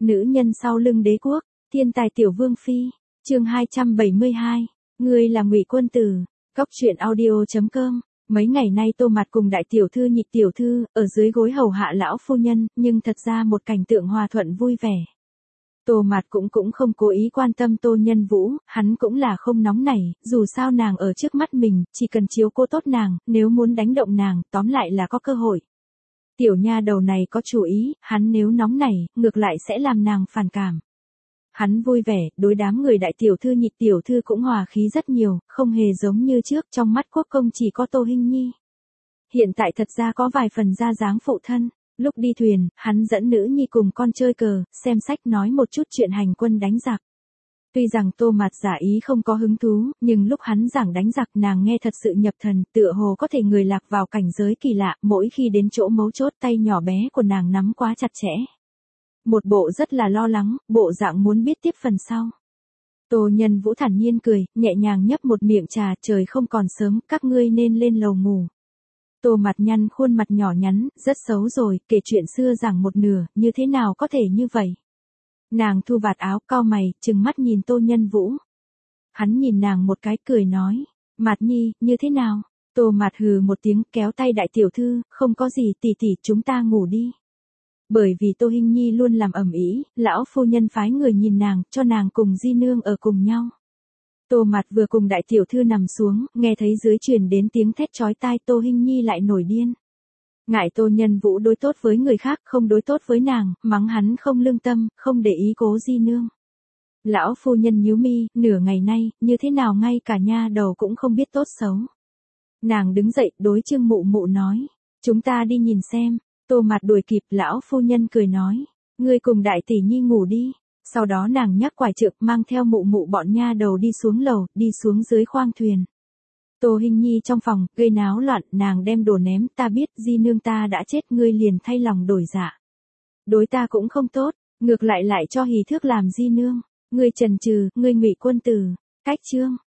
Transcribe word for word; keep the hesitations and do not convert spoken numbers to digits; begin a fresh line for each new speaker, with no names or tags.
Nữ nhân sau lưng đế quốc, thiên tài tiểu vương phi, chương hai trăm bảy mươi hai, ngươi là Ngụy Quân Tử, Cóc truyện audio chấm com. Mấy ngày nay Tô Mạt cùng đại tiểu thư Nhị tiểu thư ở dưới gối hầu hạ lão phu nhân, nhưng thật ra một cảnh tượng hòa thuận vui vẻ. Tô Mạt cũng cũng không cố ý quan tâm Tô Nhân Vũ, hắn cũng là không nóng nảy, dù sao nàng ở trước mắt mình, chỉ cần chiếu cố tốt nàng, nếu muốn đánh động nàng, tóm lại là có cơ hội. Tiểu nha đầu này có chủ ý, hắn nếu nóng nảy, ngược lại sẽ làm nàng phản cảm. Hắn vui vẻ, đối đám người đại tiểu thư Nhị tiểu thư cũng hòa khí rất nhiều, không hề giống như trước, trong mắt quốc công chỉ có Tô Hinh Nhi. Hiện tại thật ra có vài phần ra dáng phụ thân. Lúc đi thuyền, hắn dẫn nữ nhi cùng con chơi cờ, xem sách, nói một chút chuyện hành quân đánh giặc. Tuy rằng Tô Mạt giả ý không có hứng thú, nhưng lúc hắn giảng đánh giặc nàng nghe thật sự nhập thần, tựa hồ có thể người lạc vào cảnh giới kỳ lạ, mỗi khi đến chỗ mấu chốt tay nhỏ bé của nàng nắm quá chặt chẽ. Một bộ rất là lo lắng, bộ dạng muốn biết tiếp phần sau. Tô Nhân Vũ thản nhiên cười, nhẹ nhàng nhấp một miệng trà, trời không còn sớm, các ngươi nên lên lầu ngủ. Tô Mạt nhăn khuôn mặt nhỏ nhắn, rất xấu rồi, kể chuyện xưa giảng một nửa, như thế nào có thể như vậy? Nàng thu vạt áo, cau mày, trừng mắt nhìn Tô Nhân Vũ. Hắn nhìn nàng một cái, cười nói, Mạt Nhi, như thế nào? Tô Mạt hừ một tiếng, kéo tay đại tiểu thư, không có gì, tỷ tỷ, chúng ta ngủ đi. Bởi vì Tô Hinh Nhi luôn làm ầm ĩ, lão phu nhân phái người nhìn nàng, cho nàng cùng Di nương ở cùng nhau. Tô Mạt vừa cùng đại tiểu thư nằm xuống, nghe thấy dưới truyền đến tiếng thét chói tai, Tô Hinh Nhi lại nổi điên. Ngại Tô Nhân Vũ đối tốt với người khác, không đối tốt với nàng, mắng hắn không lương tâm, không để ý cố Di nương. Lão phu nhân nhíu mi, nửa ngày nay, như thế nào ngay cả nha đầu cũng không biết tốt xấu. Nàng đứng dậy, đối Trương Mụ Mụ nói, chúng ta đi nhìn xem. Tô Mạt đuổi kịp, lão phu nhân cười nói, ngươi cùng đại tỷ nhi ngủ đi. Sau đó nàng nhắc quải trượng, mang theo Mụ Mụ bọn nha đầu đi xuống lầu, đi xuống dưới khoang thuyền. Tô Hinh Nhi trong phòng, gây náo loạn, nàng đem đồ ném, ta biết Di nương ta đã chết, ngươi liền thay lòng đổi dạ. Đối ta cũng không tốt, ngược lại lại cho hì thước làm Di nương, ngươi trần trừ, ngươi Ngụy Quân Tử, cách chương,